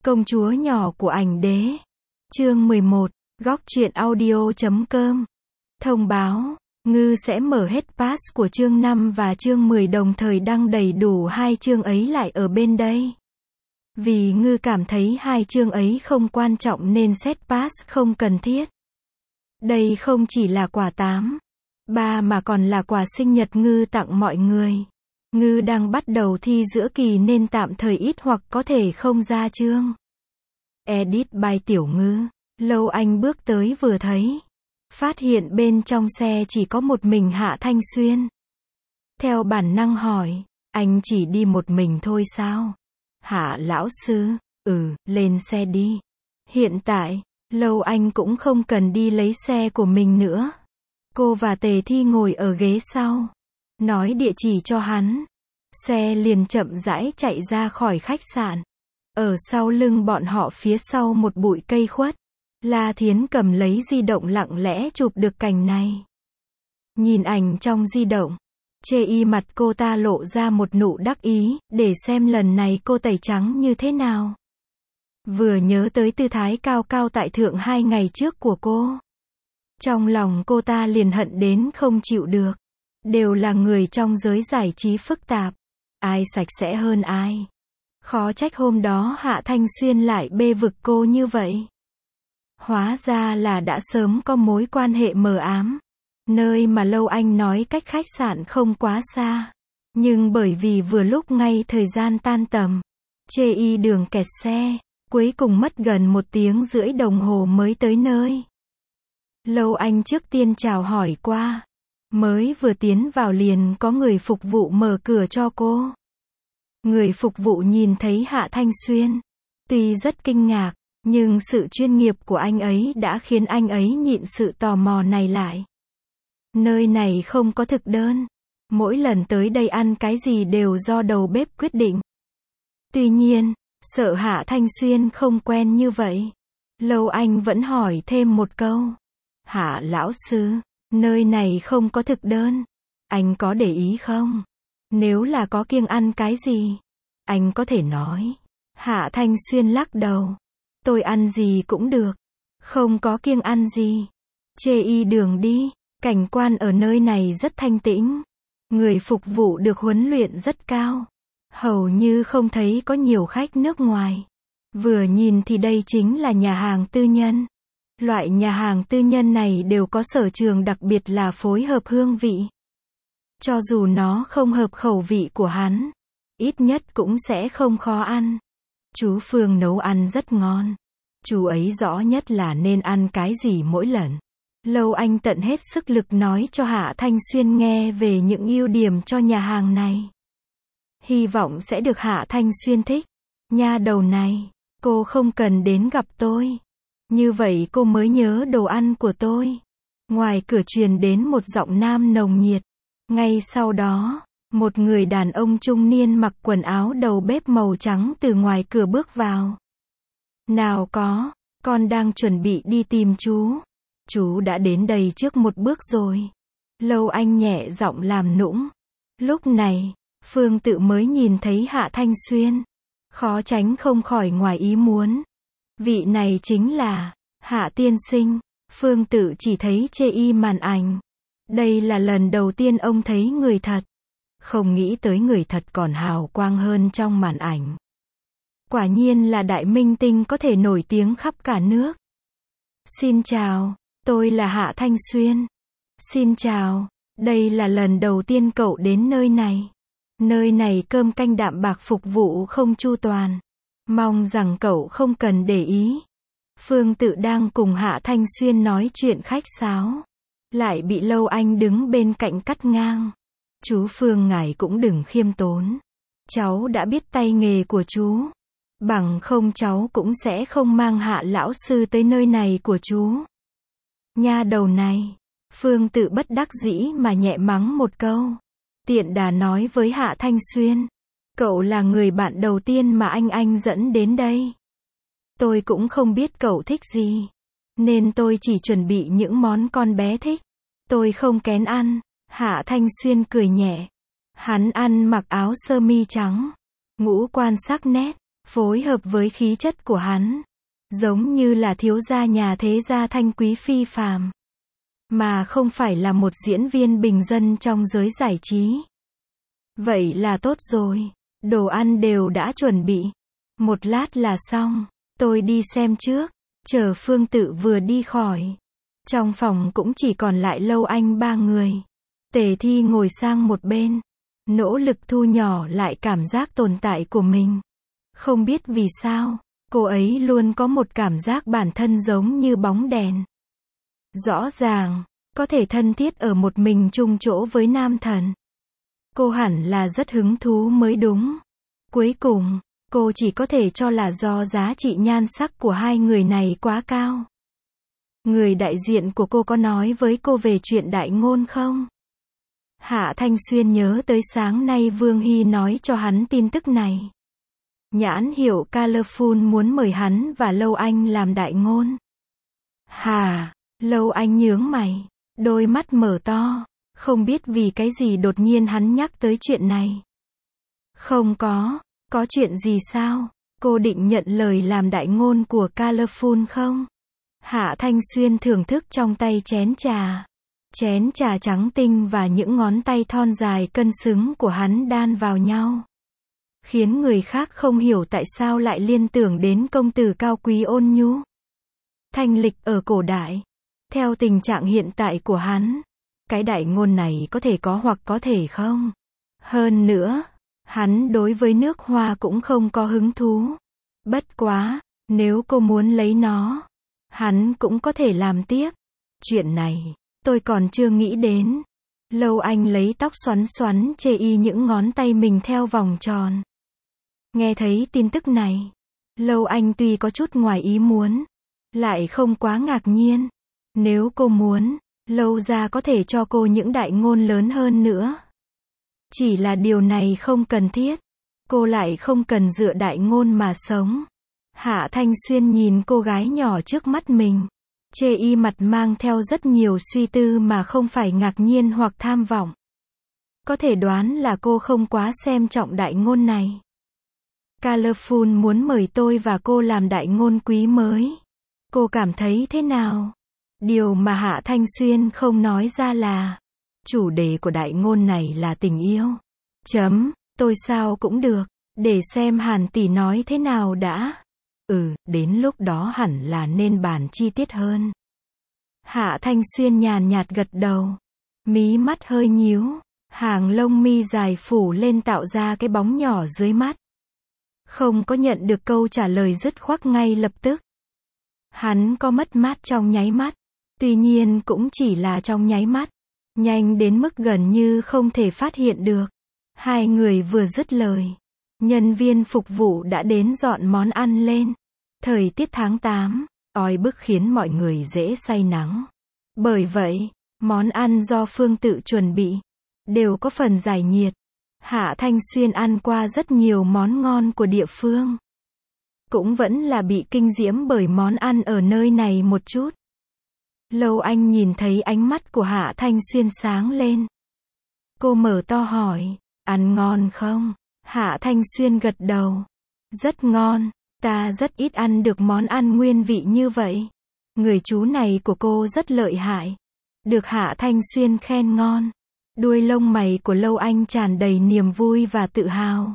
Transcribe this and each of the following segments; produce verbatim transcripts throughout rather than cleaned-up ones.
Công chúa nhỏ của ảnh đế. Chương mười một, góc truyện audio chấm com. Thông báo, Ngư sẽ mở hết pass của chương năm và chương mười đồng thời đăng đầy đủ hai chương ấy lại ở bên đây. Vì Ngư cảm thấy hai chương ấy không quan trọng nên set pass không cần thiết. Đây không chỉ là quà tám, ba mà còn là quà sinh nhật Ngư tặng mọi người. Ngư đang bắt đầu thi giữa kỳ nên tạm thời ít hoặc có thể không ra chương. Edit by Tiểu Ngư. Lâu Anh bước tới vừa thấy. Phát hiện bên trong xe chỉ có một mình Hạ Thanh Xuyên. Theo bản năng hỏi, anh chỉ đi một mình thôi sao? Hạ lão sư, ừ, lên xe đi. Hiện tại, Lâu Anh cũng không cần đi lấy xe của mình nữa. Cô và Tề Thi ngồi ở ghế sau. Nói địa chỉ cho hắn. Xe liền chậm rãi chạy ra khỏi khách sạn. Ở sau lưng bọn họ phía sau một bụi cây khuất. La Thiến cầm lấy di động lặng lẽ chụp được cảnh này. Nhìn ảnh trong di động. Chê y mặt cô ta lộ ra một nụ đắc ý, để xem lần này cô tẩy trắng như thế nào. Vừa nhớ tới tư thái cao cao tại thượng hai ngày trước của cô. Trong lòng cô ta liền hận đến không chịu được. Đều là người trong giới giải trí phức tạp. Ai sạch sẽ hơn ai. Khó trách hôm đó Hạ Thanh Xuyên lại bê vực cô như vậy. Hóa ra là đã sớm có mối quan hệ mờ ám. Nơi mà Lâu Anh nói cách khách sạn không quá xa. Nhưng bởi vì vừa lúc ngay thời gian tan tầm. Chê y đường kẹt xe. Cuối cùng mất gần một tiếng rưỡi đồng hồ mới tới nơi. Lâu Anh trước tiên chào hỏi qua. Mới vừa tiến vào liền có người phục vụ mở cửa cho cô. Người phục vụ nhìn thấy Hạ Thanh Xuyên. Tuy rất kinh ngạc, nhưng sự chuyên nghiệp của anh ấy đã khiến anh ấy nhịn sự tò mò này lại. Nơi này không có thực đơn. Mỗi lần tới đây ăn cái gì đều do đầu bếp quyết định. Tuy nhiên, sợ Hạ Thanh Xuyên không quen như vậy. Lâu Anh vẫn hỏi thêm một câu. Hạ lão sư, nơi này không có thực đơn. Anh có để ý không? Nếu là có kiêng ăn cái gì? Anh có thể nói. Hạ Thanh Xuyên lắc đầu. Tôi ăn gì cũng được. Không có kiêng ăn gì. Chê y đường đi. Cảnh quan ở nơi này rất thanh tĩnh. Người phục vụ được huấn luyện rất cao. Hầu như không thấy có nhiều khách nước ngoài. Vừa nhìn thì đây chính là nhà hàng tư nhân. Loại nhà hàng tư nhân này đều có sở trường đặc biệt là phối hợp hương vị. Cho dù nó không hợp khẩu vị của hắn, ít nhất cũng sẽ không khó ăn. Chú Phương nấu ăn rất ngon. Chú ấy rõ nhất là nên ăn cái gì mỗi lần. Lâu Anh tận hết sức lực nói cho Hạ Thanh Xuyên nghe về những ưu điểm cho nhà hàng này. Hy vọng sẽ được Hạ Thanh Xuyên thích. Nha đầu này, cô không cần đến gặp tôi. Như vậy cô mới nhớ đồ ăn của tôi. Ngoài cửa truyền đến một giọng nam nồng nhiệt. Ngay sau đó, một người đàn ông trung niên mặc quần áo đầu bếp màu trắng từ ngoài cửa bước vào. Nào có, con đang chuẩn bị đi tìm chú. Chú đã đến đây trước một bước rồi. Lâu Anh nhẹ giọng làm nũng. Lúc này, Phương Tự mới nhìn thấy Hạ Thanh Xuyên. Khó tránh không khỏi ngoài ý muốn. Vị này chính là Hạ tiên sinh. Phương Tự chỉ thấy chê y màn ảnh. Đây là lần đầu tiên ông thấy người thật. Không nghĩ tới người thật còn hào quang hơn trong màn ảnh. Quả nhiên là đại minh tinh có thể nổi tiếng khắp cả nước. Xin chào, tôi là Hạ Thanh Xuyên. Xin chào, đây là lần đầu tiên cậu đến nơi này. Nơi này cơm canh đạm bạc phục vụ không chu toàn. Mong rằng cậu không cần để ý. Phương Tự đang cùng Hạ Thanh Xuyên nói chuyện khách sáo. Lại bị Lâu Anh đứng bên cạnh cắt ngang. Chú Phương ngài cũng đừng khiêm tốn. Cháu đã biết tay nghề của chú. Bằng không cháu cũng sẽ không mang Hạ lão sư tới nơi này của chú. Nha đầu này. Phương Tự bất đắc dĩ mà nhẹ mắng một câu. Tiện đà nói với Hạ Thanh Xuyên. Cậu là người bạn đầu tiên mà anh anh dẫn đến đây. Tôi cũng không biết cậu thích gì. Nên tôi chỉ chuẩn bị những món con bé thích. Tôi không kén ăn. Hạ Thanh Xuyên cười nhẹ. Hắn ăn mặc áo sơ mi trắng. Ngũ quan sắc nét. phối hợp với khí chất của hắn, giống như là thiếu gia nhà thế gia thanh quý phi phàm, mà không phải là một diễn viên bình dân trong giới giải trí. Vậy là tốt rồi, đồ ăn đều đã chuẩn bị, một lát là xong, tôi đi xem trước. Chờ Phương Tự vừa đi khỏi, trong phòng cũng chỉ còn lại Lâu Anh ba người. Tề Thi ngồi sang một bên, nỗ lực thu nhỏ lại cảm giác tồn tại của mình. Không biết vì sao, cô ấy luôn có một cảm giác bản thân giống như bóng đèn. Rõ ràng, có thể thân thiết ở một mình chung chỗ với nam thần. Cô hẳn là rất hứng thú mới đúng. Cuối cùng, cô chỉ có thể cho là do giá trị nhan sắc của hai người này quá cao. Người đại diện của cô có nói với cô về chuyện đại ngôn không? Hạ Thanh Xuyên nhớ tới sáng nay Vương Hy nói cho hắn tin tức này. Nhãn hiệu Colorful muốn mời hắn và Lâu Anh làm đại ngôn. Hà, Lâu Anh nhướng mày, đôi mắt mở to, không biết vì cái gì đột nhiên hắn nhắc tới chuyện này. Không có, có chuyện gì sao? Cô định nhận lời làm đại ngôn của Colorful không? Hạ Thanh Xuyên thưởng thức trong tay chén trà. Chén trà trắng tinh và những ngón tay thon dài cân xứng của hắn đan vào nhau, khiến người khác không hiểu tại sao lại liên tưởng đến công tử cao quý ôn nhu, thanh lịch ở cổ đại. Theo tình trạng hiện tại của hắn, cái đại ngôn này có thể có hoặc có thể không. Hơn nữa, hắn đối với nước Hoa cũng không có hứng thú. Bất quá, nếu cô muốn lấy nó, hắn cũng có thể làm tiếp. Chuyện này, tôi còn chưa nghĩ đến. Lâu Anh lấy tóc xoắn xoắn chê y những ngón tay mình theo vòng tròn. Nghe thấy tin tức này, Lâu Anh tuy có chút ngoài ý muốn, lại không quá ngạc nhiên. Nếu cô muốn, Lâu gia có thể cho cô những đại ngôn lớn hơn nữa. Chỉ là điều này không cần thiết. Cô lại không cần dựa đại ngôn mà sống. Hạ Thanh Xuyên nhìn cô gái nhỏ trước mắt mình, chê y mặt mang theo rất nhiều suy tư mà không phải ngạc nhiên hoặc tham vọng. Có thể đoán là cô không quá xem trọng đại ngôn này. Colorful muốn mời tôi và cô làm đại ngôn quý mới. Cô cảm thấy thế nào? Điều mà Hạ Thanh Xuyên không nói ra là, chủ đề của đại ngôn này là tình yêu. Chấm, tôi sao cũng được, để xem Hàn tỷ nói thế nào đã. Ừ, đến lúc đó hẳn là nên bàn chi tiết hơn. Hạ Thanh Xuyên nhàn nhạt gật đầu, mí mắt hơi nhíu, hàng lông mi dài phủ lên tạo ra cái bóng nhỏ dưới mắt. Không có nhận được câu trả lời dứt khoát ngay lập tức. Hắn có mất mát trong nháy mắt, tuy nhiên cũng chỉ là trong nháy mắt, nhanh đến mức gần như không thể phát hiện được. Hai người vừa dứt lời, nhân viên phục vụ đã đến dọn món ăn lên. Thời tiết tháng tám, oi bức khiến mọi người dễ say nắng. Bởi vậy, món ăn do Phương Tự chuẩn bị, đều có phần giải nhiệt. Hạ Thanh Xuyên ăn qua rất nhiều món ngon của địa phương, cũng vẫn là bị kinh diễm bởi món ăn ở nơi này một chút. Lâu Anh nhìn thấy ánh mắt của Hạ Thanh Xuyên sáng lên. Cô mở to hỏi, ăn ngon không? Hạ Thanh Xuyên gật đầu. Rất ngon, ta rất ít ăn được món ăn nguyên vị như vậy. Người chú này của cô rất lợi hại. Được Hạ Thanh Xuyên khen ngon. Đuôi lông mày của Lâu Anh tràn đầy niềm vui và tự hào.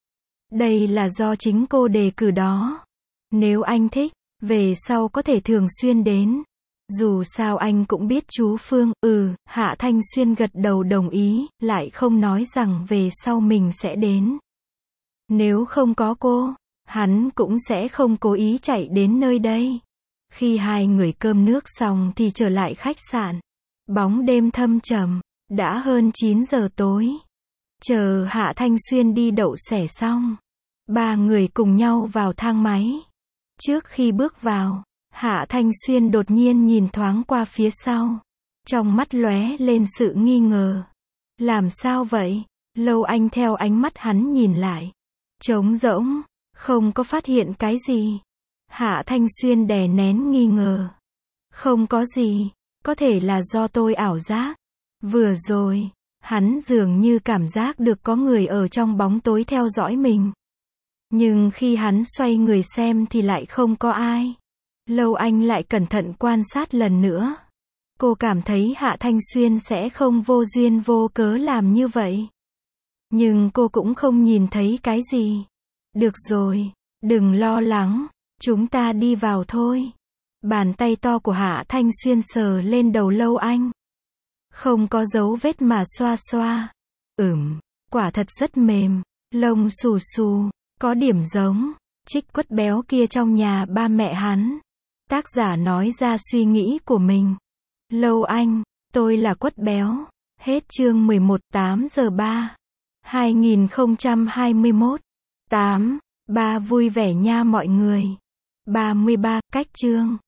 Đây là do chính cô đề cử đó. Nếu anh thích, về sau có thể thường xuyên đến. Dù sao anh cũng biết chú Phương. Ừ, Hạ Thanh Xuyên gật đầu đồng ý, lại không nói rằng về sau mình sẽ đến. Nếu không có cô, hắn cũng sẽ không cố ý chạy đến nơi đây. Khi hai người cơm nước xong thì trở lại khách sạn. Bóng đêm thâm trầm, đã hơn chín giờ tối. Chờ Hạ Thanh Xuyên đi đậu xẻ xong, ba người cùng nhau vào thang máy. Trước khi bước vào, Hạ Thanh Xuyên đột nhiên nhìn thoáng qua phía sau. Trong mắt lóe lên sự nghi ngờ. Làm sao vậy? Lâu Anh theo ánh mắt hắn nhìn lại. Trống rỗng, không có phát hiện cái gì. Hạ Thanh Xuyên đè nén nghi ngờ. Không có gì, có thể là do tôi ảo giác. Vừa rồi, hắn dường như cảm giác được có người ở trong bóng tối theo dõi mình. Nhưng khi hắn xoay người xem thì lại không có ai. Lâu Anh lại cẩn thận quan sát lần nữa. Cô cảm thấy Hạ Thanh Xuyên sẽ không vô duyên vô cớ làm như vậy. Nhưng cô cũng không nhìn thấy cái gì. Được rồi, đừng lo lắng, chúng ta đi vào thôi. Bàn tay to của Hạ Thanh Xuyên sờ lên đầu Lâu Anh. Không có dấu vết mà xoa xoa. Ừm, quả thật rất mềm, lông xù xù, có điểm giống Trích Quất béo kia trong nhà ba mẹ hắn. Tác giả nói ra suy nghĩ của mình. Lâu Anh, tôi là Quất béo. Hết chương mười một, tám giờ ba. hai nghìn không trăm hai mươi mốt. tám. ba vui vẻ nha mọi người. ba mươi ba, cách chương.